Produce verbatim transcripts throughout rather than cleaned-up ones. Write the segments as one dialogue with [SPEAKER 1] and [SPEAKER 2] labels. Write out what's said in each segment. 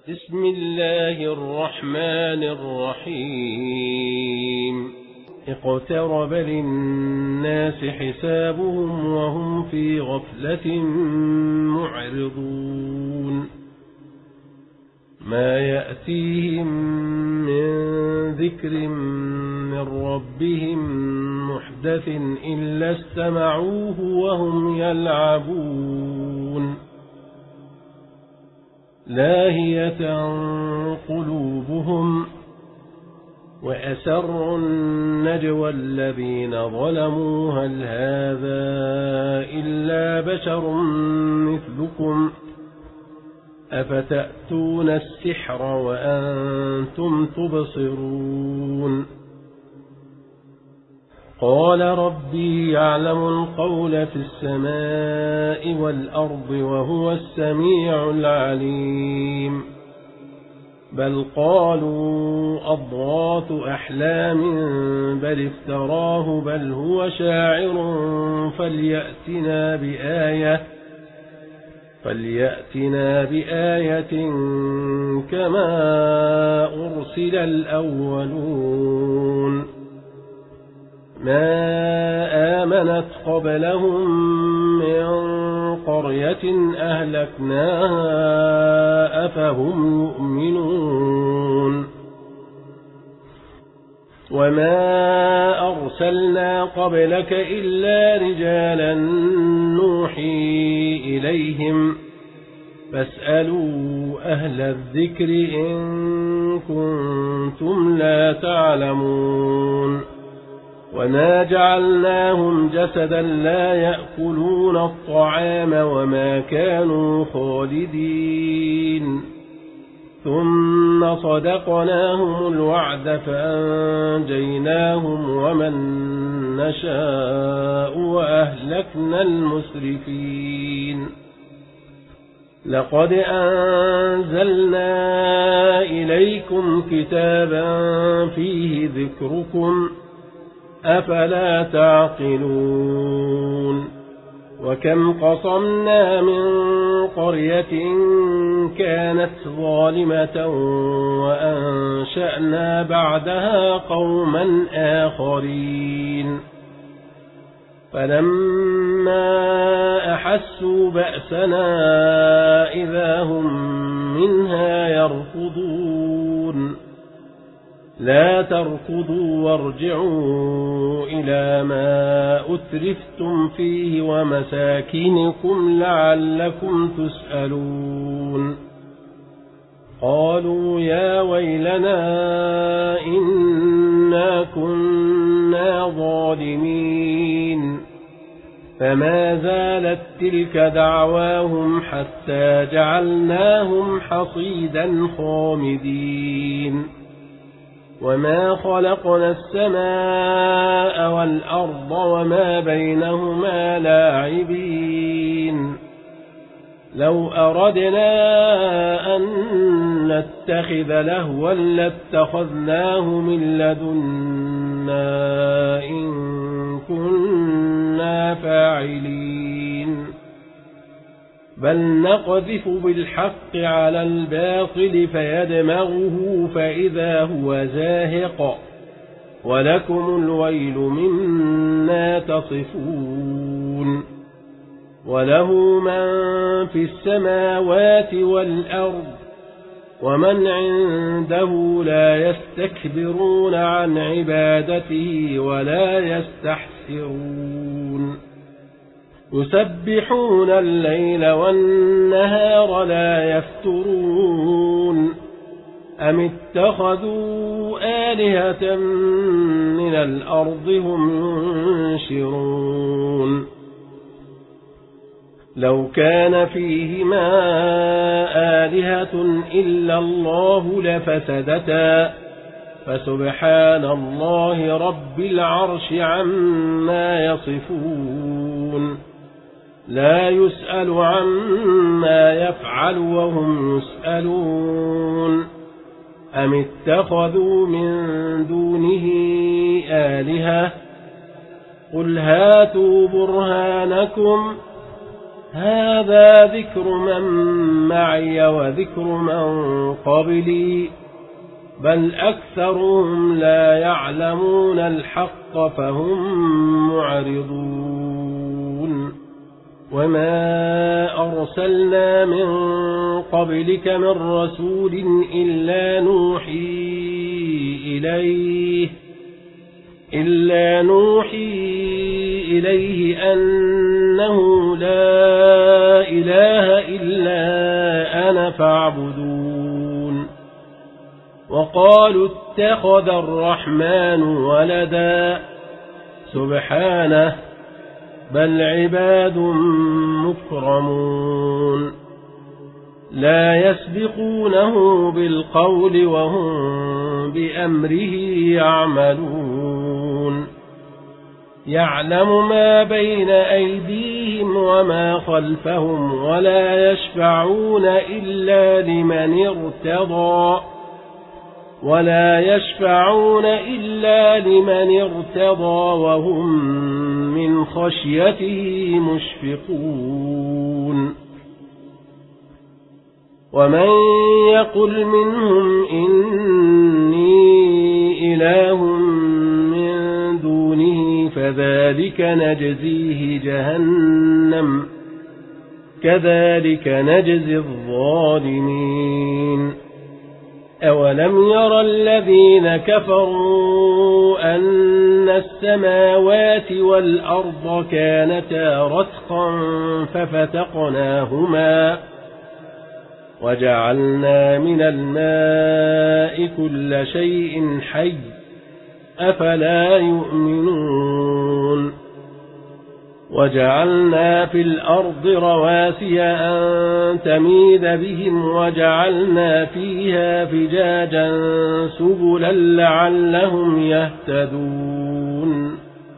[SPEAKER 1] بسم الله الرحمن الرحيم اقترب للناس حسابهم وهم في غفلة معرضون ما يأتيهم من ذكر من ربهم محدث إلا استمعوه وهم يلعبون لاهية قلوبهم وأسروا النجوى الذين ظلموا هل هذا إلا بشر مثلكم أفتأتون السحر وأنتم تبصرون قال ربي يعلم القول في السماء والأرض وهو السميع العليم بل قالوا أضغاث أحلام بل افتراه بل هو شاعر فليأتنا بآية فليأتنا بآية كما أرسل الأولون ما آمنت قبلهم من قرية أهلكناها أفهم يؤمنون وما أرسلنا قبلك إلا رجالا نوحي إليهم فاسألوا أهل الذكر إن كنتم لا تعلمون وما جعلناهم جسدا لا يأكلون الطعام وما كانوا خالدين ثم صدقناهم الوعد فأنجيناهم ومن نشاء وأهلكنا المسرفين لقد أنزلنا إليكم كتابا فيه ذكركم أفلا تعقلون وكم قصمنا من قرية كانت ظالمة وأنشأنا بعدها قوما آخرين فلما أحسوا بأسنا إذا هم منها يركضون لا تركضوا وارجعوا إلى ما أترفتم فيه ومساكنكم لعلكم تسألون قالوا يا ويلنا إنا كنا ظالمين فما زالت تلك دعواهم حتى جعلناهم حصيدا خامدين وما خلقنا السماء والأرض وما بينهما لاعبين لو أردنا أن نتخذ لهوا لاتخذناه من لدنا إن كنا فاعلين بل نقذف بالحق على الباطل فيدمغه فإذا هو زاهق ولكم الويل مما تصفون وله من في السماوات والأرض ومن عنده لا يستكبرون عن عبادته ولا يستحسرون يسبحون الليل والنهار لا يفترون أم اتخذوا آلهة من الأرض هم ينشرون لو كان فيهما آلهة إلا الله لفسدتا فسبحان الله رب العرش عما يصفون لا يسأل عما يفعل وهم يسألون أم اتخذوا من دونه آلهة قل هاتوا برهانكم هذا ذكر من معي وذكر من قبلي بل أكثرهم لا يعلمون الحق فهم معرضون وما أرسلنا من قبلك من رسول إلا نوحي إليه إلا نوحي إليه أنه لا إله إلا أنا فاعبدون وقالوا اتخذ الرحمن ولدا سبحانه بل عباد مكرمون لا يسبقونه بالقول وهم بأمره يعملون يعلم ما بين أيديهم وما خلفهم ولا يشفعون إلا لمن ارتضى ولا يشفعون إلا لمن ارتضى وهم من خشيته مشفقون ومن يقل منهم إني إله من دونه فذلك نجزيه جهنم كذلك نجزي الظالمين أولم ير الذين كفروا أن السماوات والأرض كانتا رتقا ففتقناهما وجعلنا من الماء كل شيء حي أفلا يؤمنون وجعلنا في الأرض رواسي أن تميد بهم وجعلنا فيها فجاجا سبلا لعلهم يهتدون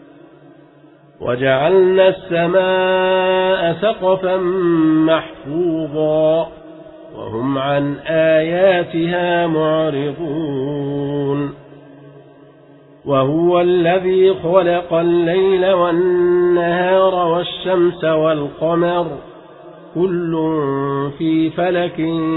[SPEAKER 1] وجعلنا السماء سقفا محفوظا وهم عن آياتها معرضون وهو الذي خلق الليل والنهار والشمس والقمر كل في فلك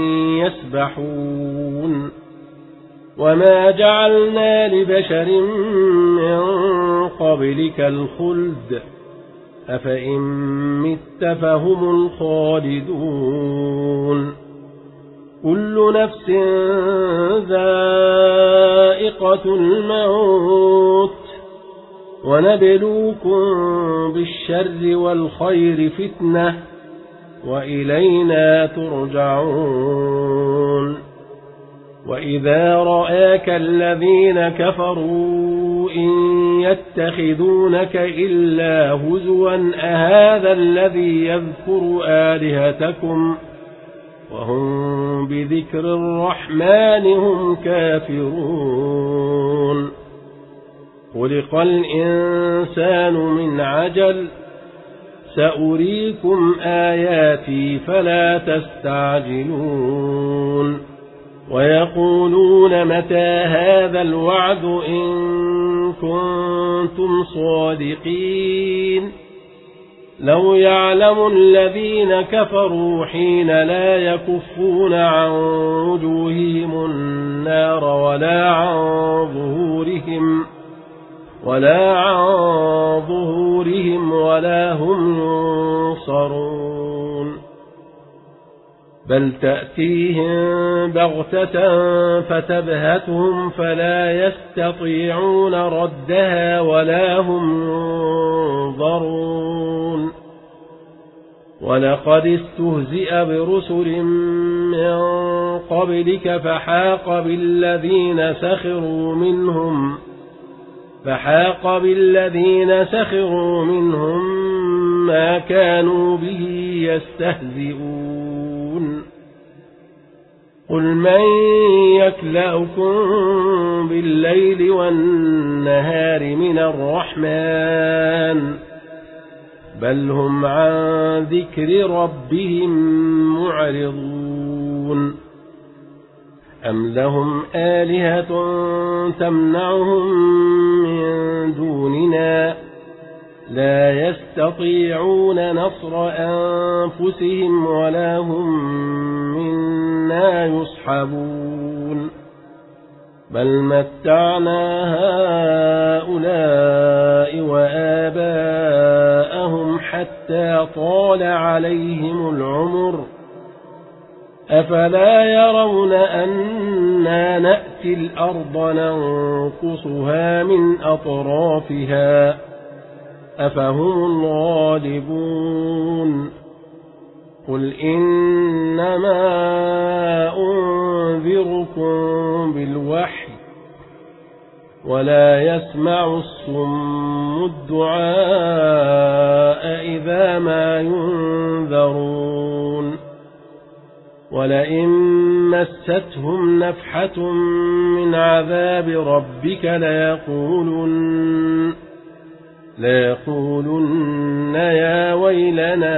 [SPEAKER 1] يسبحون وما جعلنا لبشر من قبلك الخلد أفإن مت فهم الخالدون كل نفس ذائقة الموت ونبلوكم بالشر والخير فتنة وإلينا ترجعون وإذا رآك الذين كفروا إن يتخذونك إلا هزوا أهذا الذي يذكر آلهتكم وهم بذكر الرحمن هم كافرون خلق الإنسان من عجل سأريكم آياتي فلا تستعجلون ويقولون متى هذا الوعد إن كنتم صادقين لو يعلم الذين كفروا حين لا يكفون عن وجوههم النار ولا عن ظهورهم ولا عن ظهورهم ولا هم ينصرون بل تأتيهم بغتة فتبهتهم فلا يستطيعون ردها ولا هم ينظرون ولقد استهزئ برسل من قبلك فحاق بالذين سخروا منهم فحاق بالذين سخروا منهم ما كانوا به يستهزئون قل من يكلأكم بالليل والنهار من الرحمن بل هم عن ذكر ربهم معرضون أم لهم آلهة تمنعهم من دوننا لا يستطيعون نصر أنفسهم ولا هم منا يصحبون بل متعنا هؤلاء وآباءهم حتى طال عليهم العمر أفلا يرون أنا نأتي الأرض ننقصها من أطرافها أفهم الغالبون قل إنما أنذركم بالوحي ولا يسمع الصم الدعاء إذا ما ينذرون ولئن مستهم نفحة من عذاب ربك ليقولن ليقولن يا ويلنا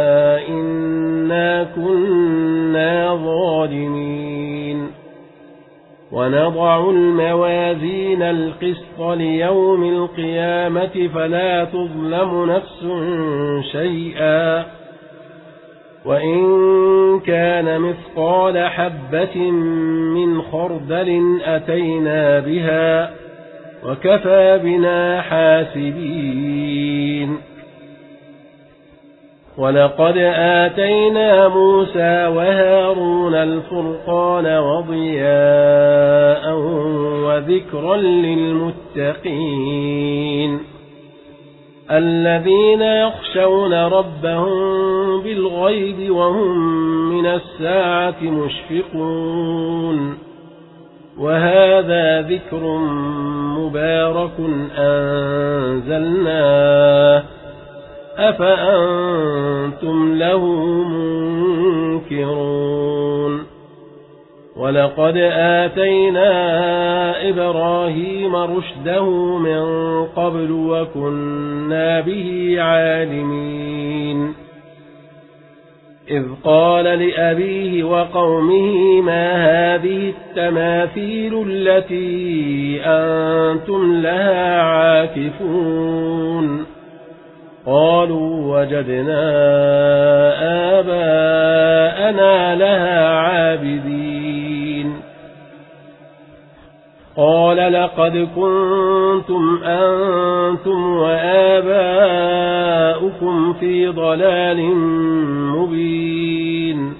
[SPEAKER 1] إنا كنا ظالمين ونضع الموازين القسط ليوم القيامة فلا تظلم نفس شيئا وإن كان مثقال حبة من خردل أتينا بها وكفى بنا حاسبين ولقد آتينا موسى وهارون الفرقان وضياء وذكرا للمتقين الذين يخشون ربهم بالغيب وهم من الساعة مشفقون وهذا ذكر مبارك أنزلناه أفأنتم له منكرون ولقد آتينا إبراهيم رشده من قبل وكنا به عالمين إذ قال لأبيه وقومه ما هذه التماثيل التي أنتم لها عاكفون قالوا وجدنا آباءنا لها عابدين قال لقد كنتم أنتم وآباؤكم في ضلال مبين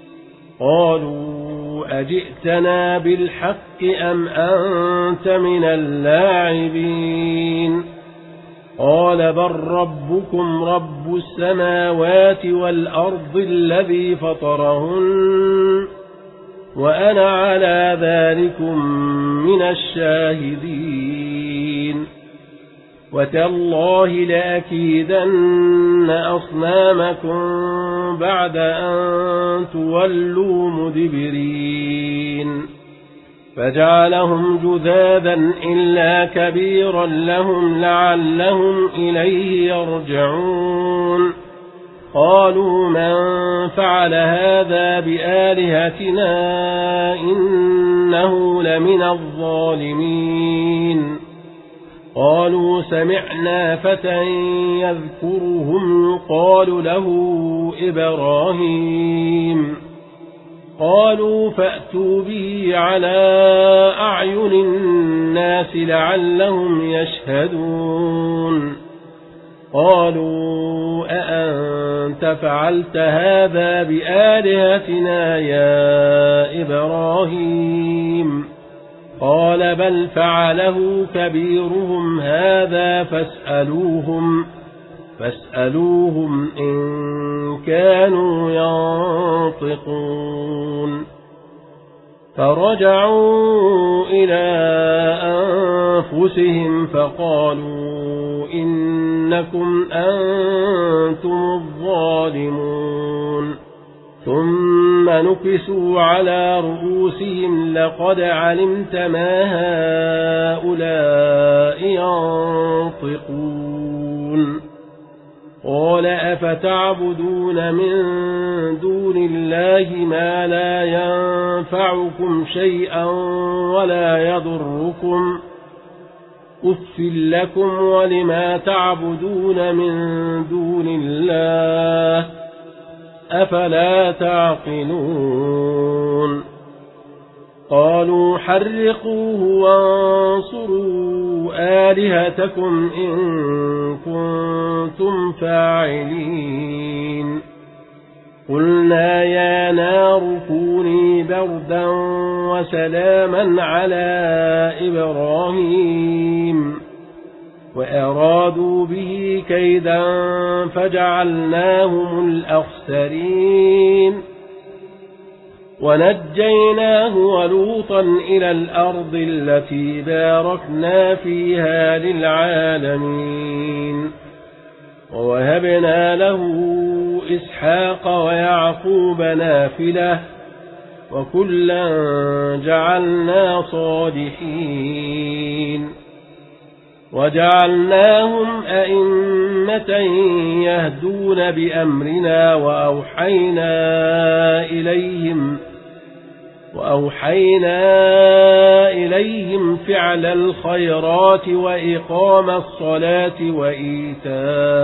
[SPEAKER 1] قالوا أجئتنا بالحق أم أنت من اللاعبين قال بل ربكم رب السماوات والأرض الذي فطرهن وأنا على ذلكم من الشاهدين وتالله لأكيدن أصنامكم بعد أن تولوا مدبرين فجعلهم جذاذا إلا كبيرا لهم لعلهم إليه يرجعون قالوا من فعل هذا بآلهتنا إنه لمن الظالمين قالوا سمعنا فتى يذكرهم يقال له إبراهيم قالوا فأتوا به على أعين الناس لعلهم يشهدون قالوا أأنت فعلت هذا بآلهتنا يا إبراهيم قال بل فعله كبيرهم هذا فاسألوهم فاسألوهم إن كانوا ينطقون فرجعوا إلى أنفسهم فقالوا إنكم أنتم الظالمون ثم نكسوا على رؤوسهم لقد علمت ما هؤلاء ينطقون قال أفتعبدون من دون الله ما لا ينفعكم شيئا ولا يضركم أف لكم ولما تعبدون من دون الله أفلا تعقلون قالوا حرقوه وانصروا آلهتكم إن كنتم فاعلين قلنا يا نار كوني بردا وسلاما على إبراهيم وأرادوا به كيدا فجعلناهم الأخسرين ونجيناه ولوطا إلى الأرض التي باركنا فيها للعالمين ووهبنا له إسحاق ويعقوب نافلة وكلا جعلنا صالحين وجعلناهم أئمة يهدون بأمرنا وأوحينا إليهم وأوحينا إليهم فعل الخيرات وإقام الصلاة وإيتاء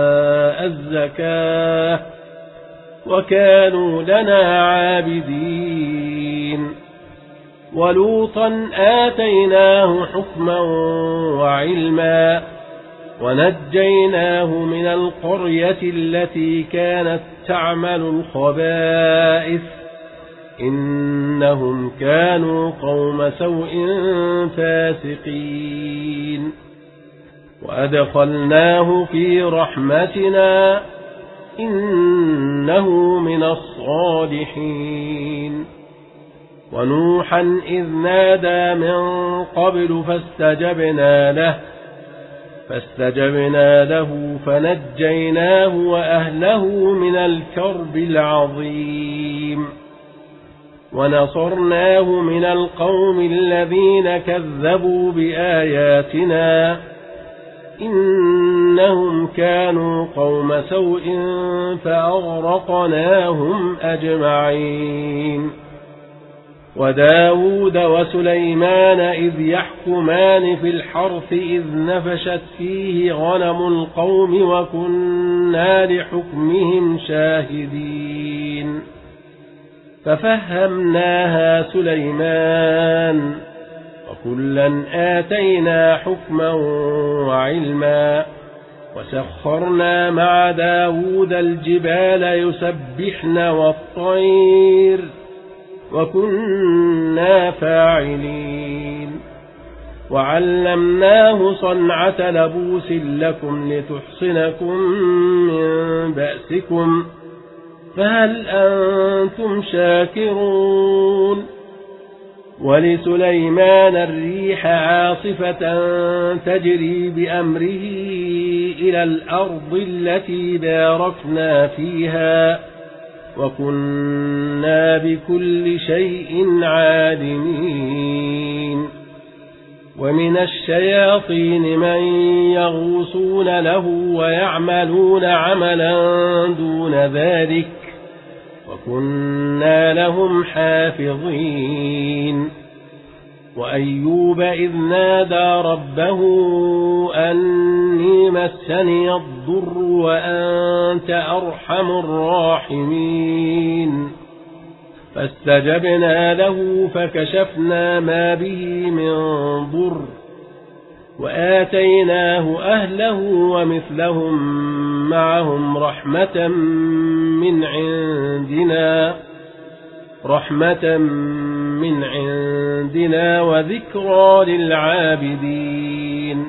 [SPEAKER 1] الزكاة وكانوا لنا عابدين ولوطا آتيناه حكما وعلما ونجيناه من القرية التي كانت تعمل الخبائث إنهم كانوا قوم سوء فاسقين وأدخلناه في رحمتنا إنه من الصالحين ونوحا إذ نادى من قبل فاستجبنا له فاستجبنا له فنجيناه وأهله من الكرب العظيم ونصرناه من القوم الذين كذبوا بآياتنا إنهم كانوا قوم سوء فأغرقناهم أجمعين وداود وسليمان إذ يحكمان في الحرث إذ نفشت فيه غنم القوم وكنا لحكمهم شاهدين ففهمناها سليمان وكلا آتينا حكما وعلما وسخرنا مع داود الجبال يسبحن والطير وكنا فاعلين وعلمناه صنعة لبوس لكم لتحصنكم من بأسكم فهل أنتم شاكرون ولسليمان الريح عاصفة تجري بأمره إلى الأرض التي باركنا فيها وكنا بكل شيء عالمين ومن الشياطين من يغوصون له ويعملون عملا دون ذلك وكنا لهم حافظين وأيوب إذ نادى ربه أني مسني الضر وأنت أرحم الراحمين فاستجبنا له فكشفنا ما به من ضر وآتيناه أهله ومثلهم معهم رحمة من عندنا رحمة من عندنا وذكرى للعابدين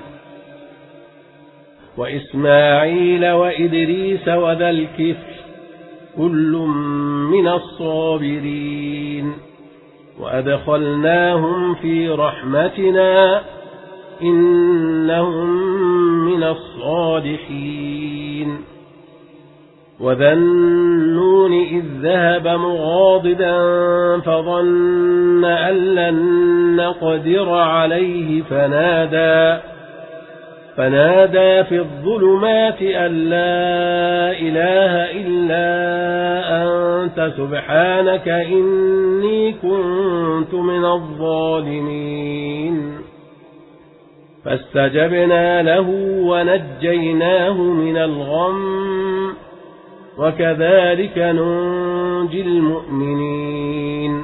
[SPEAKER 1] وإسماعيل وإدريس وذا الكفل كل من الصابرين وأدخلناهم في رحمتنا إنهم من الصالحين وذا النون إذ ذهب مغاضبا فظن أن لن نقدر عليه فنادى فنادى في الظلمات أن لا إله إلا أنت سبحانك إني كنت من الظالمين فاستجبنا له ونجيناه من الغم وكذلك ننجي المؤمنين.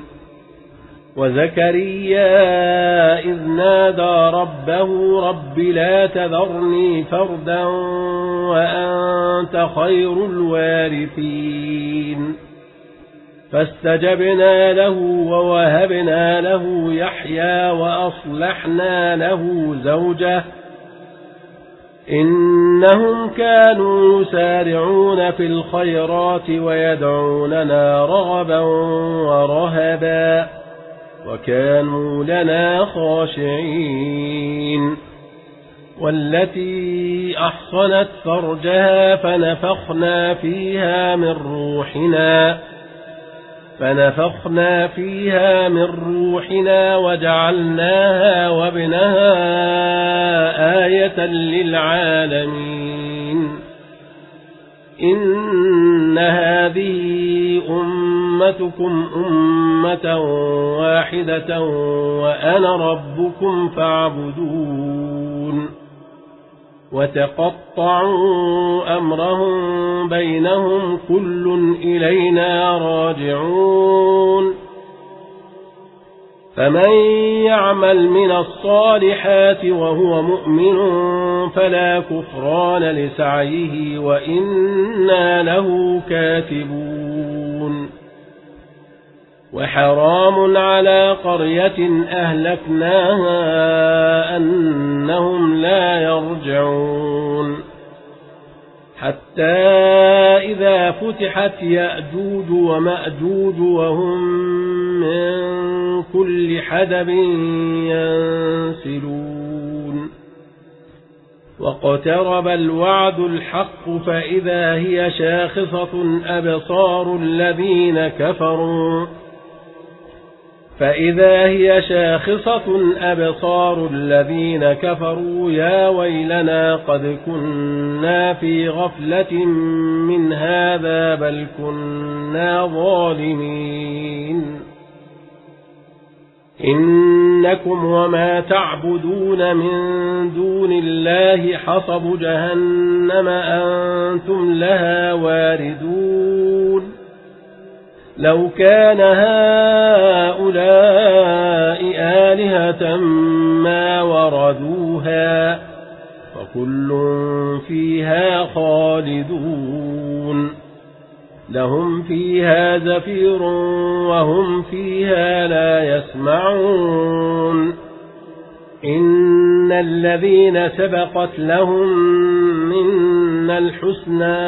[SPEAKER 1] وزكريا إذ نادى ربه رب لا تذرني فردا وأنت خير الوارثين فاستجبنا له ووهبنا له يحيى وأصلحنا له زوجه إنهم كانوا يسارعون في الخيرات ويدعوننا رغبا ورهبا وكانوا لنا خاشعين. والتي أحصنت فرجها فنفخنا فيها من روحنا فنفخنا فيها من روحنا وجعلناها وابنها آية للعالمين. إن هذه أمتكم أمة واحدة وأنا ربكم فاعبدون. وتقطعوا أمرهم بينهم كل إلينا راجعون. فمن يعمل من الصالحات وهو مؤمن فلا كفران لسعيه وإنا له كاتبون. وحرام على قرية أهلكناها أنهم لا يرجعون حتى إذا فتحت يأجوج ومأجوج وهم من كل حدب ينسلون. واقترب الوعد الحق فإذا هي شاخصة أبصار الذين كفروا فإذا هي شاخصة أبصار الذين كفروا يا ويلنا قد كنا في غفلة من هذا بل كنا ظالمين. إنكم وما تعبدون من دون الله حصب جهنم أنتم لها واردون. لو كان هؤلاء آلهة ما وردوها فكل فيها خالدون. لهم فيها زفير وهم فيها لا يسمعون. إن الذين سبقت لهم منا الحسنى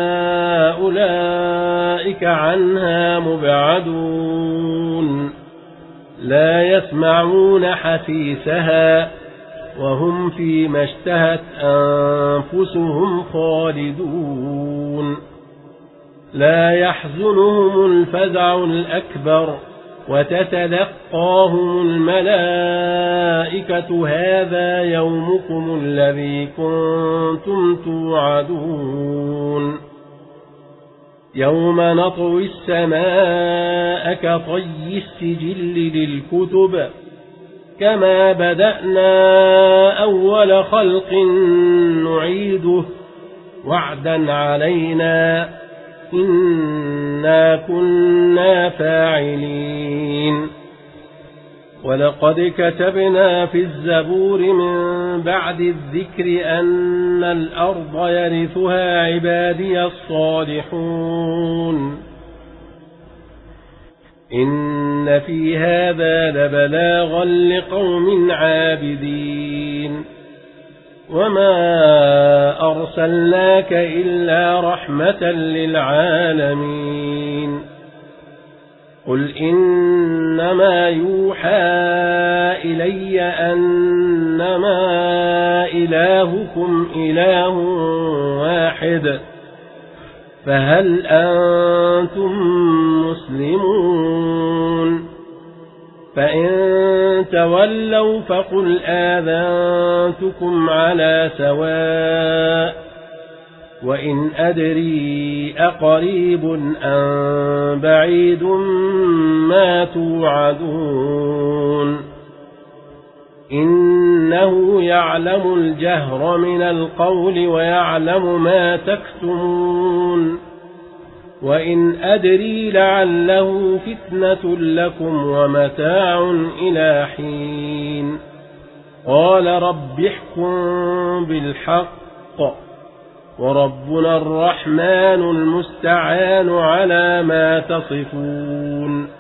[SPEAKER 1] أولئك عنها مبعدون لا يسمعون حسيسها وهم فيما اشتهت أنفسهم خالدون. لا يحزنهم الفزع الأكبر وتتلقاهم الملائكة هذا يومكم الذي كنتم توعدون. يوم نطوي السماء كطي السجل للكتب كما بدأنا أول خلق نعيده وعدا علينا إنا كنا فاعلين. ولقد كتبنا في الزبور من بعد الذكر أن الأرض يرثها عبادي الصالحون. إن في هذا لبلاغا لقوم عابدين. وما أرسلناك إلا رحمة للعالمين. قل إنما يوحى إلي أنما إلهكم إله واحد فهل أنتم مسلمون؟ فإن تولوا فقل آذنتكم على سواء وإن أدري أقريب أم بعيد ما توعدون إنه يعلم الجهر من القول ويعلم ما تكتمون وإن أدري لعله فتنة لكم ومتاع إلى حين قال رب احكم بالحق وربنا الرحمن المستعان على ما تصفون